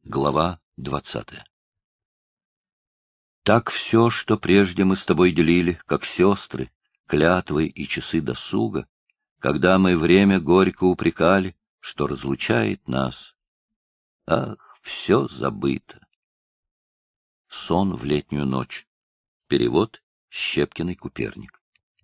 Глава 20. Так все, что прежде мы с тобой делили, как сестры, клятвы и часы досуга, когда мы время горько упрекали, что разлучает нас. Ах, все забыто. Сон в летнюю ночь. Перевод Щепкиной-Куперник.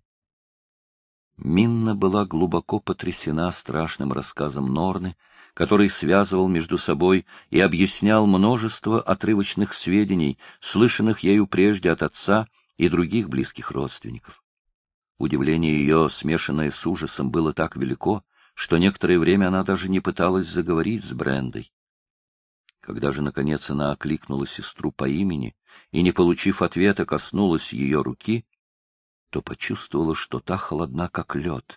Минна была глубоко потрясена страшным рассказом Норны, который связывал между собой и объяснял множество отрывочных сведений, слышанных ею прежде от отца и других близких родственников. Удивление ее, смешанное с ужасом, было так велико, что некоторое время она даже не пыталась заговорить с Брендой. Когда же, наконец, она окликнула сестру по имени и, не получив ответа, коснулась ее руки, то почувствовала, что та холодна, как лед.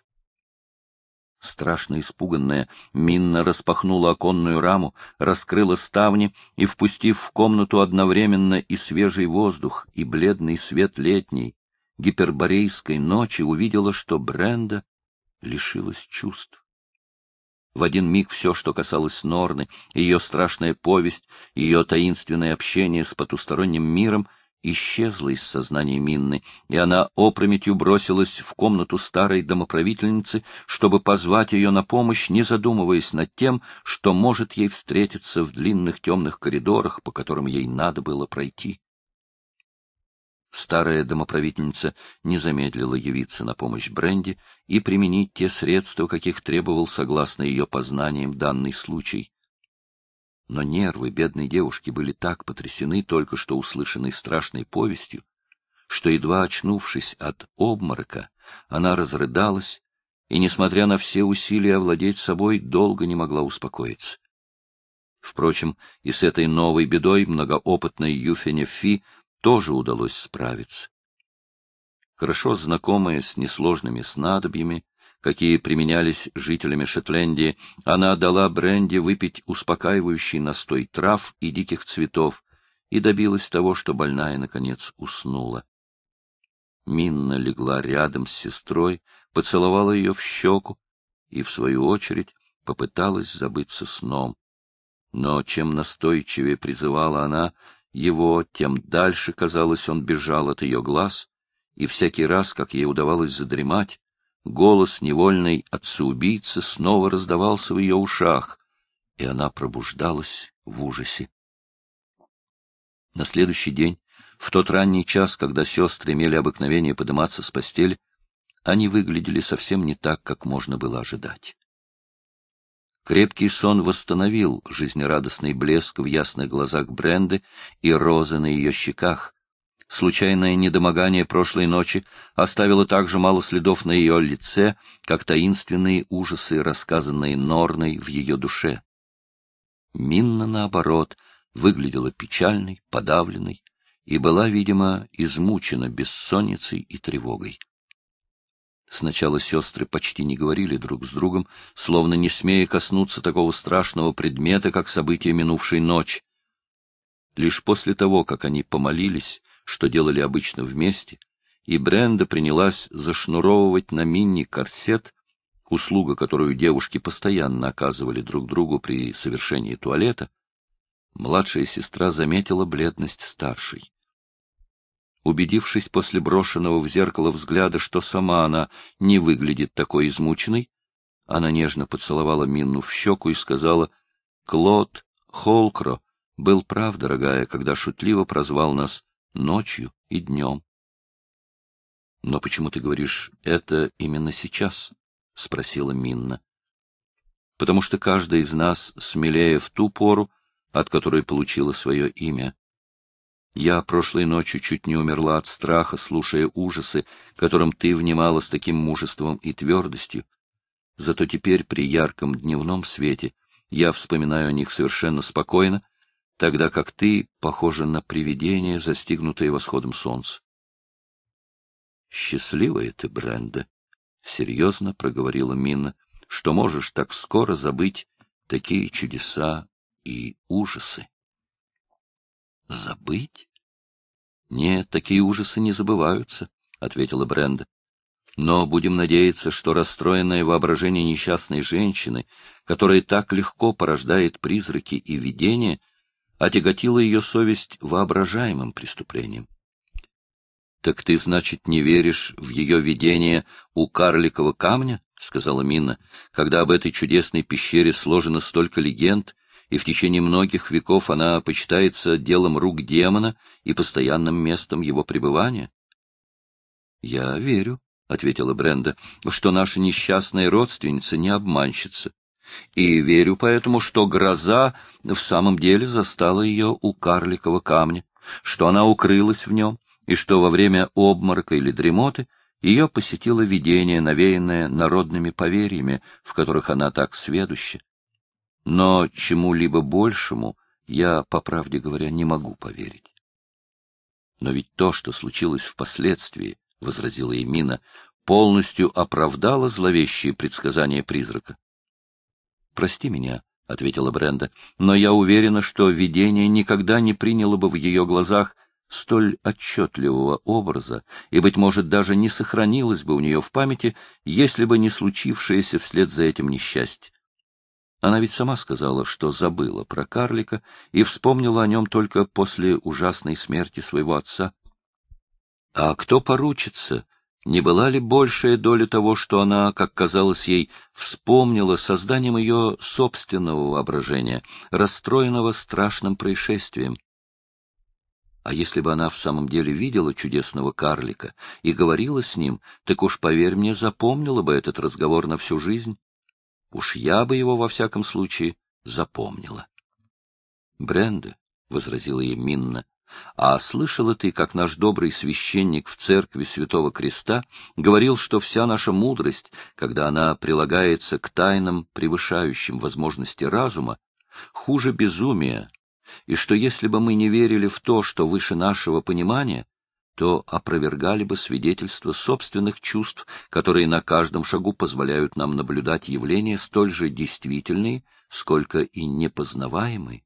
Страшно испуганная, Минна распахнула оконную раму, раскрыла ставни и, впустив в комнату одновременно и свежий воздух, и бледный свет летней, гиперборейской ночи, увидела, что Бренда лишилась чувств. В один миг все, что касалось Норны, ее страшная повесть, ее таинственное общение с потусторонним миром, исчезла из сознания Минны, и она опрометью бросилась в комнату старой домоправительницы, чтобы позвать ее на помощь, не задумываясь над тем, что может ей встретиться в длинных темных коридорах, по которым ей надо было пройти. Старая домоправительница не замедлила явиться на помощь Бренде и применить те средства, каких требовал, согласно ее познаниям, данный случай. Но нервы бедной девушки были так потрясены только что услышанной страшной повестью, что, едва очнувшись от обморока, она разрыдалась и, несмотря на все усилия овладеть собой, долго не могла успокоиться. Впрочем, и с этой новой бедой многоопытной Юфене Фи тоже удалось справиться. Хорошо знакомая с несложными снадобьями, какие применялись жителями Шотландии, она дала Бренде выпить успокаивающий настой трав и диких цветов и добилась того, что больная, наконец, уснула. Минна легла рядом с сестрой, поцеловала ее в щеку и, в свою очередь, попыталась забыться сном. Но чем настойчивее призывала она его, тем дальше, казалось, он бежал от ее глаз, и всякий раз, как ей удавалось задремать, голос невольной отца-убийцы снова раздавался в ее ушах, и она пробуждалась в ужасе. На следующий день, в тот ранний час, когда сестры имели обыкновение подниматься с постели, они выглядели совсем не так, как можно было ожидать. Крепкий сон восстановил жизнерадостный блеск в ясных глазах Бренды и розы на ее щеках. Случайное недомогание прошлой ночи оставило так же мало следов на ее лице, как таинственные ужасы, рассказанные Норной в ее душе. Минна, наоборот, выглядела печальной, подавленной и была, видимо, измучена бессонницей и тревогой. Сначала сестры почти не говорили друг с другом, словно не смея коснуться такого страшного предмета, как события минувшей ночи. Лишь после того, как они помолились, что делали обычно вместе, и Бренда принялась зашнуровывать на Минне корсет, услуга, которую девушки постоянно оказывали друг другу при совершении туалета, младшая сестра заметила бледность старшей. Убедившись после брошенного в зеркало взгляда, что сама она не выглядит такой измученной, она нежно поцеловала Минну в щеку и сказала: «Клод Холкро был прав, дорогая, когда шутливо прозвал нас ночью и днем». — Но почему ты говоришь это именно сейчас? — спросила Минна. — Потому что каждая из нас смелее в ту пору, от которой получила свое имя. Я прошлой ночью чуть не умерла от страха, слушая ужасы, которым ты внимала с таким мужеством и твердостью. Зато теперь при ярком дневном свете я вспоминаю о них совершенно спокойно, тогда как ты похожа на привидение, застигнутое восходом солнца. — Счастливая ты, Бренда, — серьезно проговорила Минна, — что можешь так скоро забыть такие чудеса и ужасы. — Забыть? — Нет, такие ужасы не забываются, — ответила Бренда. — Но будем надеяться, что расстроенное воображение несчастной женщины, которая так легко порождает призраки и видения, а тяготила ее совесть воображаемым преступлением. — Так ты, значит, не веришь в ее видение у карликового камня? — сказала Минна, — когда об этой чудесной пещере сложено столько легенд, и в течение многих веков она почитается делом рук демона и постоянным местом его пребывания? — Я верю, — ответила Бренда, — что наша несчастная родственница не обманщица. И верю поэтому, что гроза в самом деле застала ее у карликового камня, что она укрылась в нем, и что во время обморока или дремоты ее посетило видение, навеянное народными поверьями, в которых она так сведуща. Но чему-либо большему я, по правде говоря, не могу поверить. Но ведь то, что случилось впоследствии, — возразила Эмина, — полностью оправдало зловещие предсказания призрака. — Прости меня, — ответила Бренда, — но я уверена, что видение никогда не приняло бы в ее глазах столь отчетливого образа, и, быть может, даже не сохранилось бы у нее в памяти, если бы не случившееся вслед за этим несчастье. Она ведь сама сказала, что забыла про карлика и вспомнила о нем только после ужасной смерти своего отца. А кто поручится, не была ли большая доля того, что она, как казалось ей, вспомнила созданием ее собственного воображения, расстроенного страшным происшествием? А если бы она в самом деле видела чудесного карлика и говорила с ним, так уж, поверь мне, запомнила бы этот разговор на всю жизнь. Уж я бы его, во всяком случае, запомнила. — Бренда, — возразила ей Минна, — а слышала ты, как наш добрый священник в церкви Святого Креста говорил, что вся наша мудрость, когда она прилагается к тайнам, превышающим возможности разума, хуже безумия, и что если бы мы не верили в то, что выше нашего понимания, то опровергали бы свидетельства собственных чувств, которые на каждом шагу позволяют нам наблюдать явления столь же действительные, сколько и непознаваемые.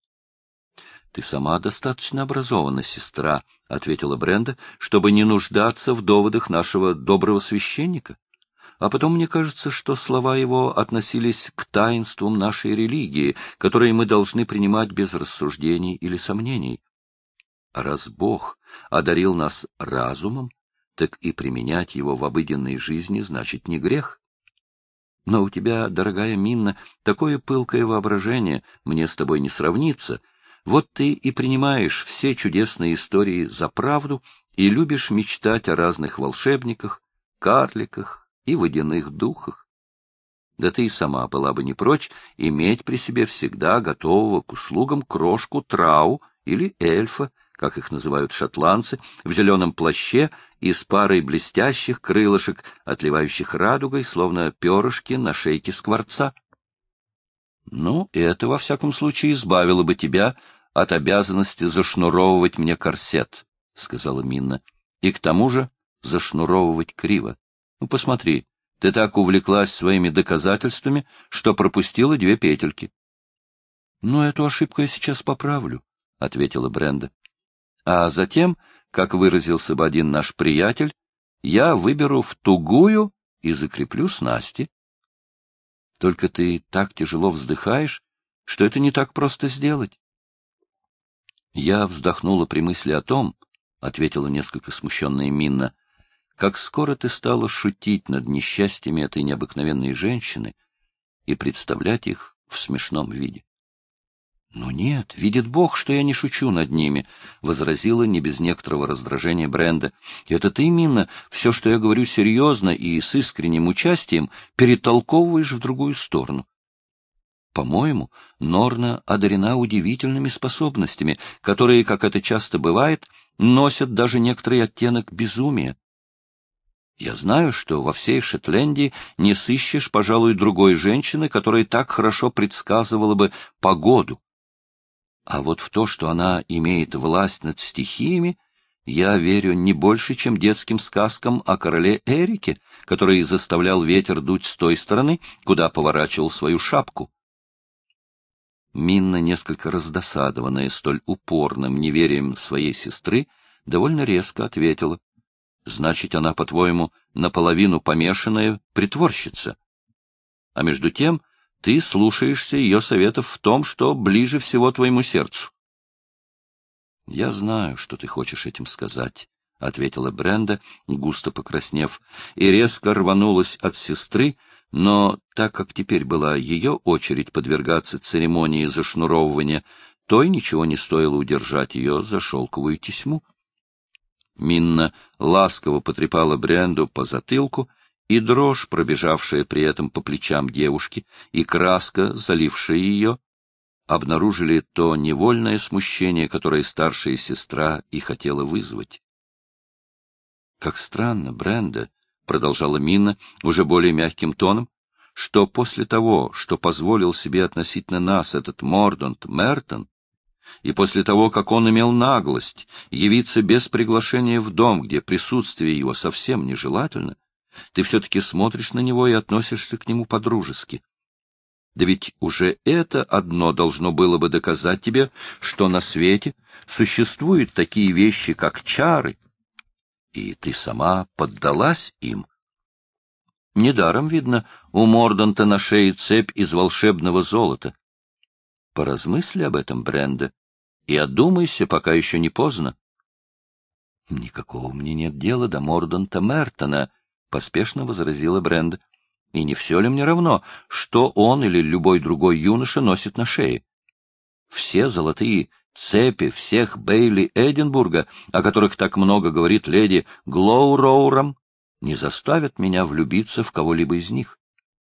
— Ты сама достаточно образована, сестра, — ответила Бренда, — чтобы не нуждаться в доводах нашего доброго священника. А потом мне кажется, что слова его относились к таинствам нашей религии, которые мы должны принимать без рассуждений или сомнений. А раз Бог одарил нас разумом, так и применять его в обыденной жизни значит не грех. Но у тебя, дорогая Минна, такое пылкое воображение, мне с тобой не сравнится. Вот ты и принимаешь все чудесные истории за правду и любишь мечтать о разных волшебниках, карликах и водяных духах. Да ты и сама была бы не прочь иметь при себе всегда готового к услугам крошку трау или эльфа, как их называют шотландцы, в зеленом плаще и с парой блестящих крылышек, отливающих радугой, словно перышки на шейке скворца. Ну, это, во всяком случае, избавило бы тебя от обязанности зашнуровывать мне корсет, — сказала Минна, — и к тому же зашнуровывать криво. Ну, посмотри, ты так увлеклась своими доказательствами, что пропустила 2 петельки. — Ну, эту ошибку я сейчас поправлю, — ответила Бренда. — А затем, как выразился бы один наш приятель, я выберу в тугую и закреплю снасти. Только ты так тяжело вздыхаешь, что это не так просто сделать. Я вздохнула при мысли о том, — ответила несколько смущенная Минна, — как скоро ты стала шутить над несчастьями этой необыкновенной женщины и представлять их в смешном виде. — Ну нет, видит Бог, что я не шучу над ними, — возразила не без некоторого раздражения Бренда. — Это ты, Минна, все, что я говорю серьезно и с искренним участием, перетолковываешь в другую сторону. По-моему, Норна одарена удивительными способностями, которые, как это часто бывает, носят даже некоторый оттенок безумия. Я знаю, что во всей Шотландии не сыщешь, пожалуй, другой женщины, которая так хорошо предсказывала бы погоду. А вот в то, что она имеет власть над стихиями, я верю не больше, чем детским сказкам о короле Эрике, который заставлял ветер дуть с той стороны, куда поворачивал свою шапку. Минна, несколько раздосадованная столь упорным неверием своей сестры, довольно резко ответила: — Значит, она, по-твоему, наполовину помешанная притворщица. А между тем ты слушаешься ее советов в том, что ближе всего твоему сердцу. Я знаю, что ты хочешь этим сказать, — ответила Бренда, густо покраснев, и резко рванулась от сестры, но так как теперь была ее очередь подвергаться церемонии зашнуровывания, той ничего не стоило удержать ее за шелковую тесьму. Минна ласково потрепала Бренду по затылку, и дрожь, пробежавшая при этом по плечам девушки, и краска, залившая ее, обнаружили то невольное смущение, которое старшая сестра и хотела вызвать. — Как странно, Бренда, — продолжала Минна уже более мягким тоном, — что после того, что позволил себе относительно нас этот Мордант Мертон, и после того, как он имел наглость явиться без приглашения в дом, где присутствие его совсем нежелательно, ты все-таки смотришь на него и относишься к нему по-дружески. Да ведь уже это одно должно было бы доказать тебе, что на свете существуют такие вещи, как чары, и ты сама поддалась им. Недаром, видно, у Морданта на шее цепь из волшебного золота. Поразмысли об этом, Бренда, и одумайся, пока еще не поздно. — Никакого мне нет дела до Морданта Мертона, — поспешно возразила Бренда. — И не все ли мне равно, что он или любой другой юноша носит на шее? Все золотые цепи всех Бейли Эдинбурга, о которых так много говорит леди Глоуроурам, не заставят меня влюбиться в кого-либо из них.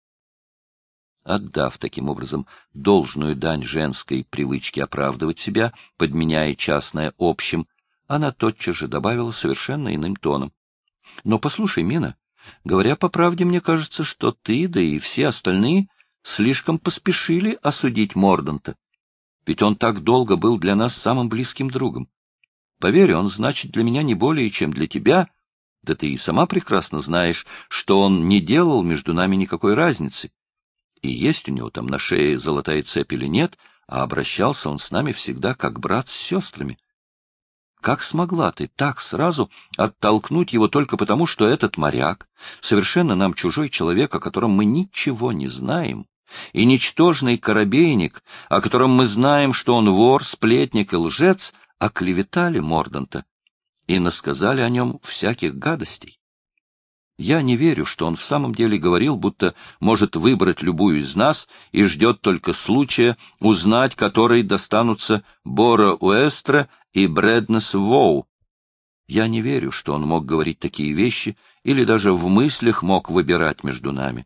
Отдав таким образом должную дань женской привычке оправдывать себя, подменяя частное общим, она тотчас же добавила совершенно иным тоном. — Но послушай, Мина, говоря по правде, мне кажется, что ты, да и все остальные, слишком поспешили осудить Морданта. Ведь он так долго был для нас самым близким другом. Поверь, он значит для меня не более, чем для тебя. Да ты и сама прекрасно знаешь, что он не делал между нами никакой разницы. И есть у него там на шее золотая цепь или нет, а обращался он с нами всегда как брат с сестрами. Как смогла ты так сразу оттолкнуть его только потому, что этот моряк, совершенно нам чужой человек, о котором мы ничего не знаем, и ничтожный корабейник, о котором мы знаем, что он вор, сплетник и лжец, оклеветали Морданта и насказали о нем всяких гадостей? Я не верю, что он в самом деле говорил, будто может выбрать любую из нас и ждет только случая узнать, которые достанутся Бора Уэстра и Брэднес Воу. Я не верю, что он мог говорить такие вещи или даже в мыслях мог выбирать между нами.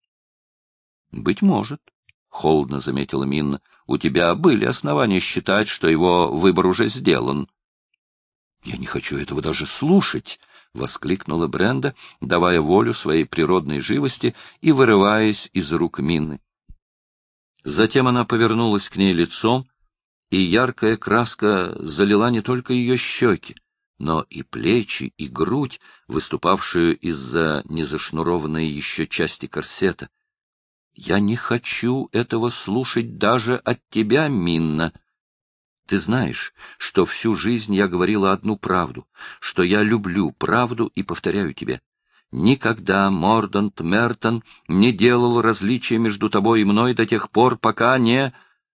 — Быть может, — холодно заметила Минна, — у тебя были основания считать, что его выбор уже сделан. — Я не хочу этого даже слушать, — воскликнула Бренда, давая волю своей природной живости и вырываясь из рук Минны. Затем она повернулась к ней лицом, и яркая краска залила не только ее щеки, но и плечи, и грудь, выступавшую из-за незашнурованной еще части корсета. — Я не хочу этого слушать даже от тебя, Минна. Ты знаешь, что всю жизнь я говорила одну правду, что я люблю правду и повторяю тебе. Никогда Мордант Мертон не делал различия между тобой и мной до тех пор, пока не...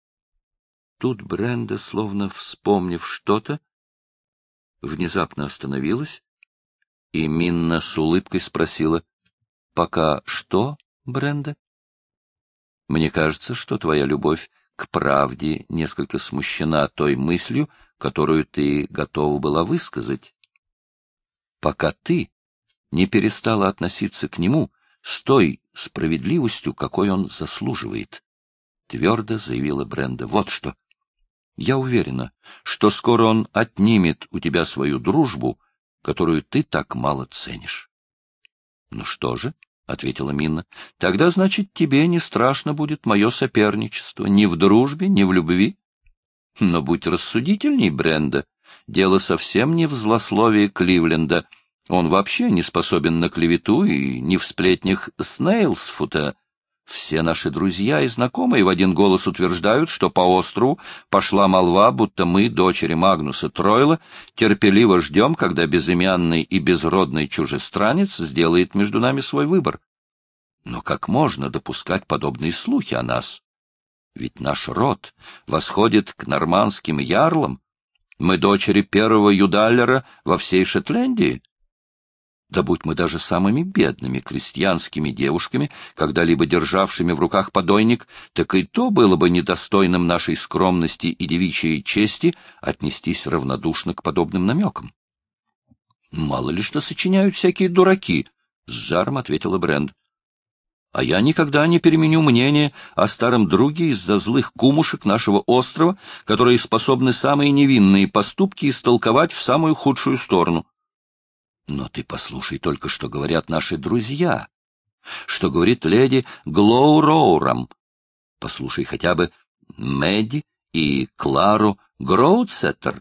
Тут Бренда, словно вспомнив что-то, внезапно остановилась, и Минна с улыбкой спросила: — Пока что, Бренда? — Мне кажется, что твоя любовь к правде несколько смущена той мыслью, которую ты готова была высказать. Пока ты не перестала относиться к нему с той справедливостью, какой он заслуживает, — твердо заявила Бренда. — Вот что. Я уверена, что скоро он отнимет у тебя свою дружбу, которую ты так мало ценишь. — Ну что же, — ответила Минна, — тогда, значит, тебе не страшно будет мое соперничество ни в дружбе, ни в любви. Но будь рассудительней, Бренда. Дело совсем не в злословии Кливленда. Он вообще не способен на клевету и не в сплетнях Снейлсфута. Все наши друзья и знакомые в один голос утверждают, что по острову пошла молва, будто мы, дочери Магнуса Тройла, терпеливо ждем, когда безымянный и безродный чужестранец сделает между нами свой выбор. Но как можно допускать подобные слухи о нас? Ведь наш род восходит к нормандским ярлам. Мы дочери первого юдаллера во всей Шотландии. Да будь мы даже самыми бедными крестьянскими девушками, когда-либо державшими в руках подойник, так и то было бы недостойным нашей скромности и девичьей чести отнестись равнодушно к подобным намекам. — Мало ли что сочиняют всякие дураки, — с жаром ответила Брент. — А я никогда не переменю мнение о старом друге из-за злых кумушек нашего острова, которые способны самые невинные поступки истолковать в самую худшую сторону. Но ты послушай только, что говорят наши друзья, что говорит леди Глоуроурам. Послушай хотя бы Мэдди и Клару Гроудсеттер.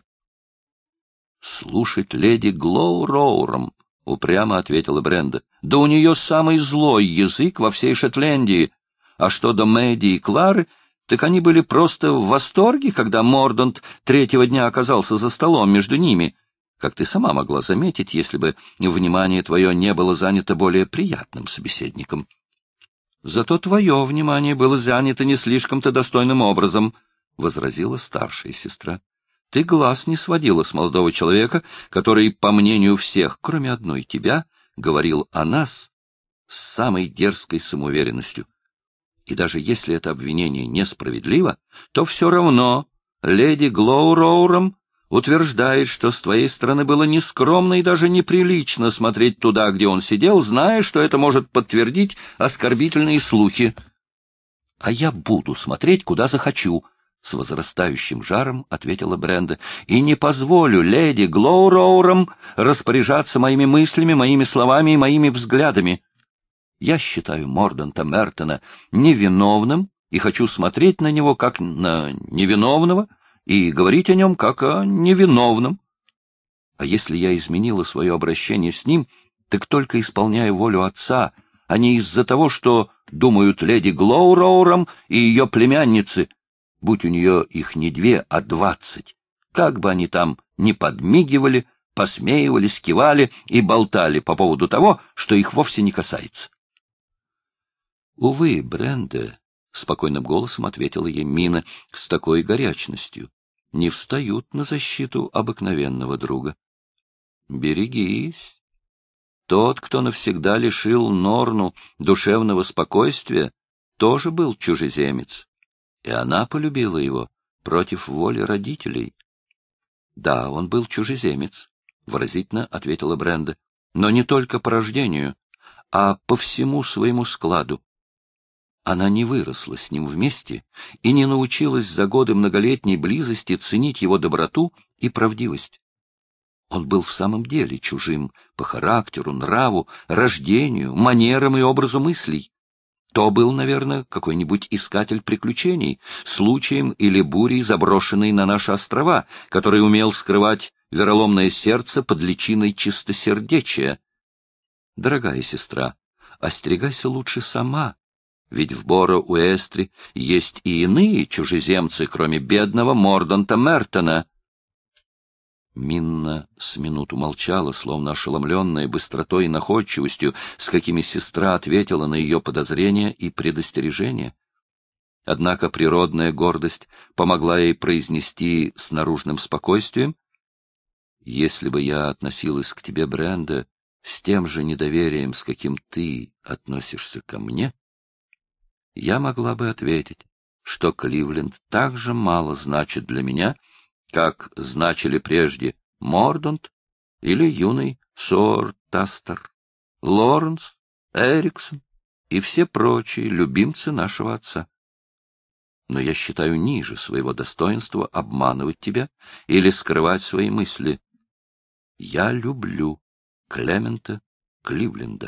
Слушать леди Глоуроурам, — упрямо ответила Бренда. Да у нее самый злой язык во всей Шотландии. А что до Мэдди и Клары, так они были просто в восторге, когда Мордант третьего дня оказался за столом между ними, как ты сама могла заметить, если бы внимание твое не было занято более приятным собеседником. Зато твое внимание было занято не слишком-то достойным образом, — возразила старшая сестра. Ты глаз не сводила с молодого человека, который, по мнению всех, кроме одной тебя, говорил о нас с самой дерзкой самоуверенностью. И даже если это обвинение несправедливо, то все равно леди Глоуроурам утверждает, что с твоей стороны было нескромно и даже неприлично смотреть туда, где он сидел, зная, что это может подтвердить оскорбительные слухи. — А я буду смотреть, куда захочу, — с возрастающим жаром ответила Бренда, — и не позволю леди Глоуроурам распоряжаться моими мыслями, моими словами и моими взглядами. Я считаю Морданта Мертона невиновным и хочу смотреть на него как на невиновного, и говорить о нем как о невиновном. А если я изменила свое обращение с ним, так только исполняя волю отца, а не из-за того, что думают леди Глоуроурам и ее племянницы, будь у нее их не 2, а 20, как бы они там ни подмигивали, посмеивались, кивали и болтали по поводу того, что их вовсе не касается. — Увы, Бренда, — спокойным голосом ответила ей Мина с такой горячностью, — не встают на защиту обыкновенного друга. Берегись. Тот, кто навсегда лишил Норну душевного спокойствия, тоже был чужеземец, и она полюбила его против воли родителей. — Да, он был чужеземец, — выразительно ответила Бренда, — но не только по рождению, а по всему своему складу. Она не выросла с ним вместе и не научилась за годы многолетней близости ценить его доброту и правдивость. Он был в самом деле чужим по характеру, нраву, рождению, манерам и образу мыслей. То был, наверное, какой-нибудь искатель приключений, случаем или бурей заброшенный на наши острова, который умел скрывать вероломное сердце под личиной чистосердечия. Дорогая сестра, остерегайся лучше сама, ведь в Боро-Уэстре есть и иные чужеземцы, кроме бедного Морданта Мертона. Минна с минуту молчала, словно ошеломленная быстротой и находчивостью, с какими сестра ответила на ее подозрения и предостережения. Однако природная гордость помогла ей произнести с наружным спокойствием: «Если бы я относилась к тебе, Бренда, с тем же недоверием, с каким ты относишься ко мне, я могла бы ответить, что Кливленд так же мало значит для меня, как значили прежде Мордант или юный Сор-Тастер, Лоренс, Эриксон и все прочие любимцы нашего отца. Но я считаю ниже своего достоинства обманывать тебя или скрывать свои мысли. Я люблю Клемента Кливленда.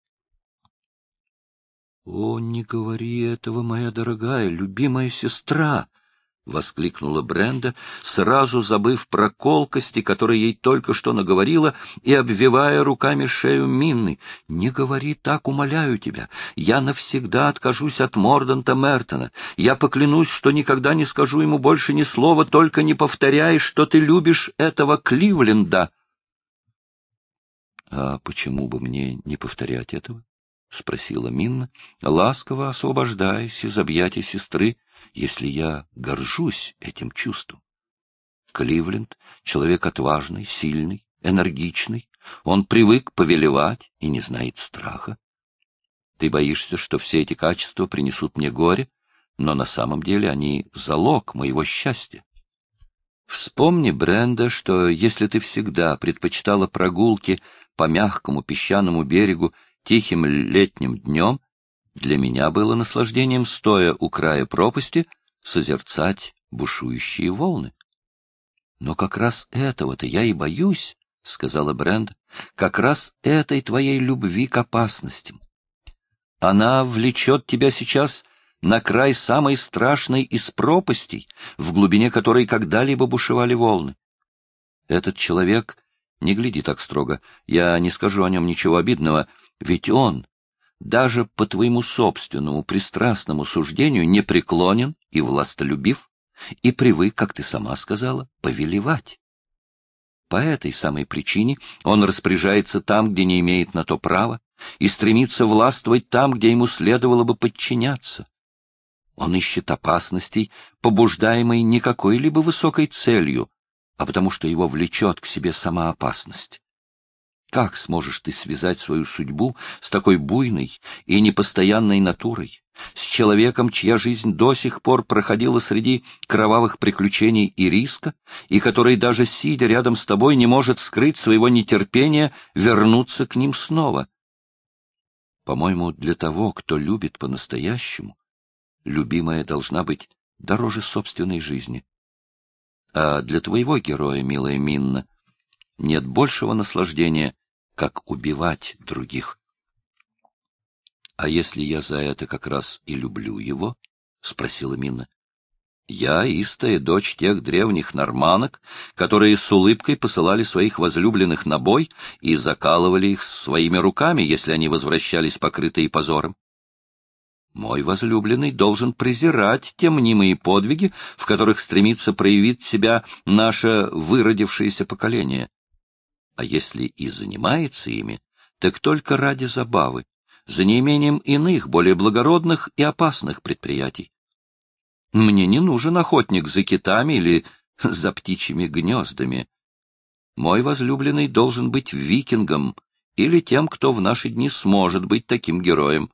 — О, не говори этого, моя дорогая, любимая сестра! — воскликнула Бренда, сразу забыв про колкости, которые ей только что наговорила, и обвивая руками шею Минны. — Не говори так, умоляю тебя. Я навсегда откажусь от Морданта Мертона. Я поклянусь, что никогда не скажу ему больше ни слова, только не повторяй, что ты любишь этого Кливленда. — А почему бы мне не повторять этого? — спросила Минна, ласково освобождаясь из объятий сестры, — если я горжусь этим чувством. Кливленд — человек отважный, сильный, энергичный. Он привык повелевать и не знает страха. Ты боишься, что все эти качества принесут мне горе, но на самом деле они залог моего счастья. Вспомни, Бренда, что если ты всегда предпочитала прогулки по мягкому песчаному берегу тихим летним днем, для меня было наслаждением, стоя у края пропасти, созерцать бушующие волны. Но как раз этого-то я и боюсь, — сказала Бренда, — как раз этой твоей любви к опасностям. Она влечет тебя сейчас на край самой страшной из пропастей, в глубине которой когда-либо бушевали волны. Этот человек, не гляди так строго, я не скажу о нем ничего обидного, ведь он, даже по твоему собственному пристрастному суждению, непреклонен и властолюбив, и привык, как ты сама сказала, повелевать. По этой самой причине он распоряжается там, где не имеет на то права, и стремится властвовать там, где ему следовало бы подчиняться. Он ищет опасностей, побуждаемой не какой-либо высокой целью, а потому что его влечет к себе сама опасность. Как сможешь ты связать свою судьбу с такой буйной и непостоянной натурой, с человеком, чья жизнь до сих пор проходила среди кровавых приключений и риска, и который даже сидя рядом с тобой не может скрыть своего нетерпения вернуться к ним снова? По-моему, для того, кто любит по-настоящему, любимая должна быть дороже собственной жизни. А для твоего героя, милая Минна, нет большего наслаждения, как убивать других. — А если я за это как раз и люблю его? — спросила Минна. — Я истая дочь тех древних норманок, которые с улыбкой посылали своих возлюбленных на бой и закалывали их своими руками, если они возвращались покрытые позором. Мой возлюбленный должен презирать те мнимые подвиги, в которых стремится проявить себя наше выродившееся поколение. А если и занимается ими, так только ради забавы, за неимением иных, более благородных и опасных предприятий. Мне не нужен охотник за китами или за птичьими гнездами. Мой возлюбленный должен быть викингом или тем, кто в наши дни сможет быть таким героем.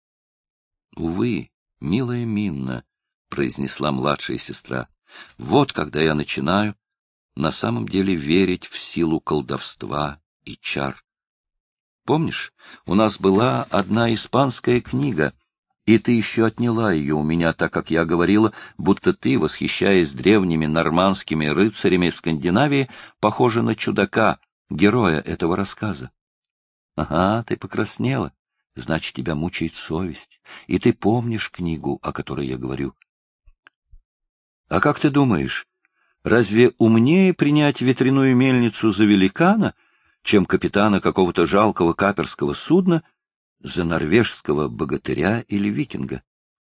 — Увы, милая Минна, — произнесла младшая сестра, — вот когда я начинаю на самом деле верить в силу колдовства и чар. Помнишь, у нас была одна испанская книга, и ты еще отняла ее у меня, так как я говорила, будто ты, восхищаясь древними нормандскими рыцарями Скандинавии, похожа на чудака, героя этого рассказа. Ага, ты покраснела, значит, тебя мучает совесть, и ты помнишь книгу, о которой я говорю. А как ты думаешь, разве умнее принять ветряную мельницу за великана, чем капитана какого-то жалкого каперского судна за норвежского богатыря или викинга?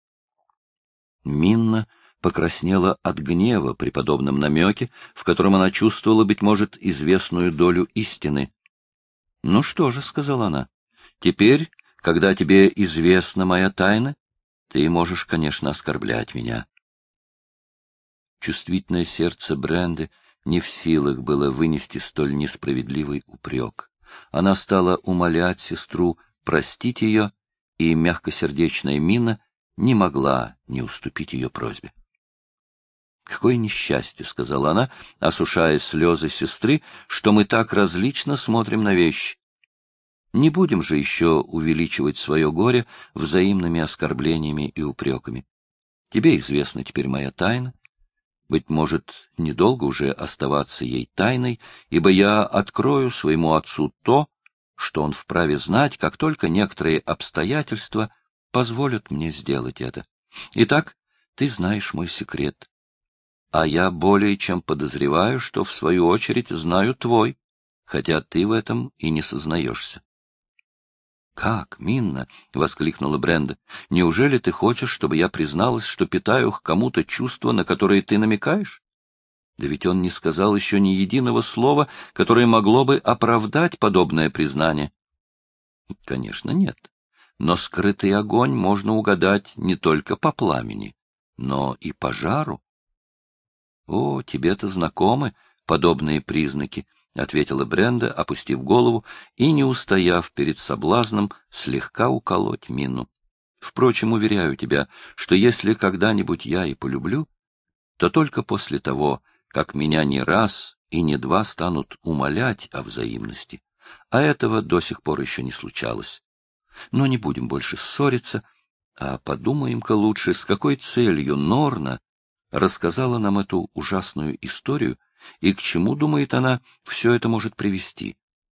Минна покраснела от гнева при подобном намеке, в котором она чувствовала, быть может, известную долю истины. — Ну что же, — сказала она, — теперь, когда тебе известна моя тайна, ты можешь, конечно, оскорблять меня. Чувствительное сердце Бренды не в силах было вынести столь несправедливый упрек. Она стала умолять сестру простить ее, и мягкосердечная Минна не могла не уступить ее просьбе. — Какое несчастье, — сказала она, осушая слезы сестры, — что мы так различно смотрим на вещи. Не будем же еще увеличивать свое горе взаимными оскорблениями и упреками. Тебе известна теперь моя тайна. Быть может, недолго уже оставаться ей тайной, ибо я открою своему отцу то, что он вправе знать, как только некоторые обстоятельства позволят мне сделать это. Итак, ты знаешь мой секрет. А я более чем подозреваю, что, в свою очередь, знаю твой, хотя ты в этом и не сознаешься. — Как, Минна? — воскликнула Бренда. — Неужели ты хочешь, чтобы я призналась, что питаю к кому-то чувства, на которые ты намекаешь? Да ведь он не сказал еще ни единого слова, которое могло бы оправдать подобное признание. — Конечно, нет. Но скрытый огонь можно угадать не только по пламени, но и по жару. О, тебе-то знакомы подобные признаки, — ответила Бренда, опустив голову и не устояв перед соблазном слегка уколоть Минну. Впрочем, уверяю тебя, что если когда-нибудь я и полюблю, то только после того, как меня не раз и не два станут умолять о взаимности, а этого до сих пор еще не случалось. Но не будем больше ссориться, а подумаем-ка лучше, с какой целью Норна рассказала нам эту ужасную историю и к чему, думает она, все это может привести.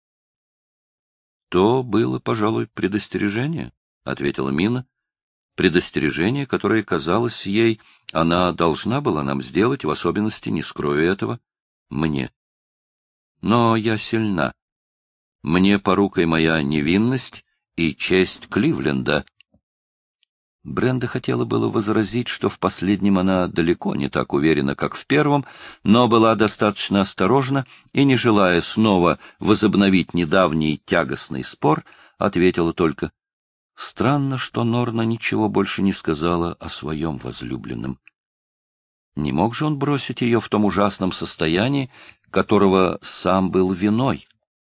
— То было, пожалуй, предостережение, — ответила Минна. Предостережение, которое, казалось ей, она должна была нам сделать, в особенности, не скрою этого, мне. Но я сильна. Мне порукой моя невинность и честь Кливленда. Бренда хотела было возразить, что в последнем она далеко не так уверена, как в первом, но была достаточно осторожна и, не желая снова возобновить недавний тягостный спор, ответила только: странно, что Норна ничего больше не сказала о своем возлюбленном. Не мог же он бросить ее в том ужасном состоянии, которого сам был виной?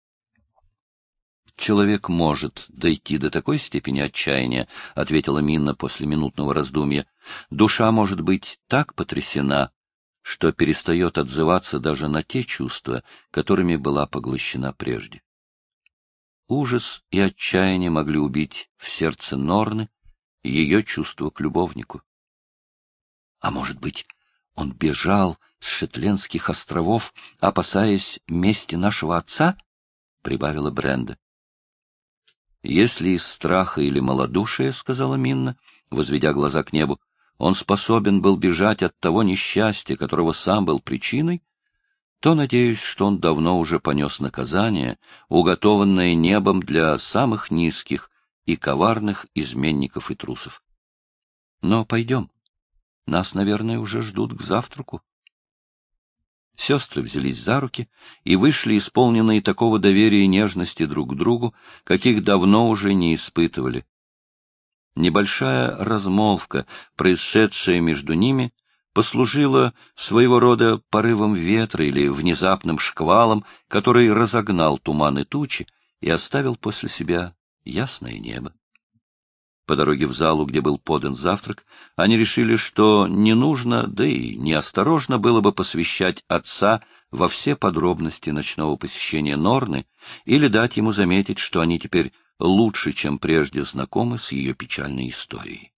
Человек может дойти до такой степени отчаяния, — ответила Минна после минутного раздумья. Душа может быть так потрясена, что перестает отзываться даже на те чувства, которыми была поглощена прежде. Ужас и отчаяние могли убить в сердце Норны ее чувство к любовнику. А может быть, он бежал с Шетлендских островов, опасаясь мести нашего отца? — прибавила Бренда. Если из страха или малодушия, — сказала Минна, возведя глаза к небу, — он способен был бежать от того несчастья, которого сам был причиной, то надеюсь, что он давно уже понес наказание, уготованное небом для самых низких и коварных изменников и трусов. Но пойдем. Нас, наверное, уже ждут к завтраку. Сестры взялись за руки и вышли, исполненные такого доверия и нежности друг к другу, каких давно уже не испытывали. Небольшая размолвка, происшедшая между ними, послужила своего рода порывом ветра или внезапным шквалом, который разогнал туман и тучи и оставил после себя ясное небо. По дороге в залу, где был подан завтрак, они решили, что не нужно, да и неосторожно было бы посвящать отца во все подробности ночного посещения Норны или дать ему заметить, что они теперь лучше, чем прежде, знакомы с ее печальной историей.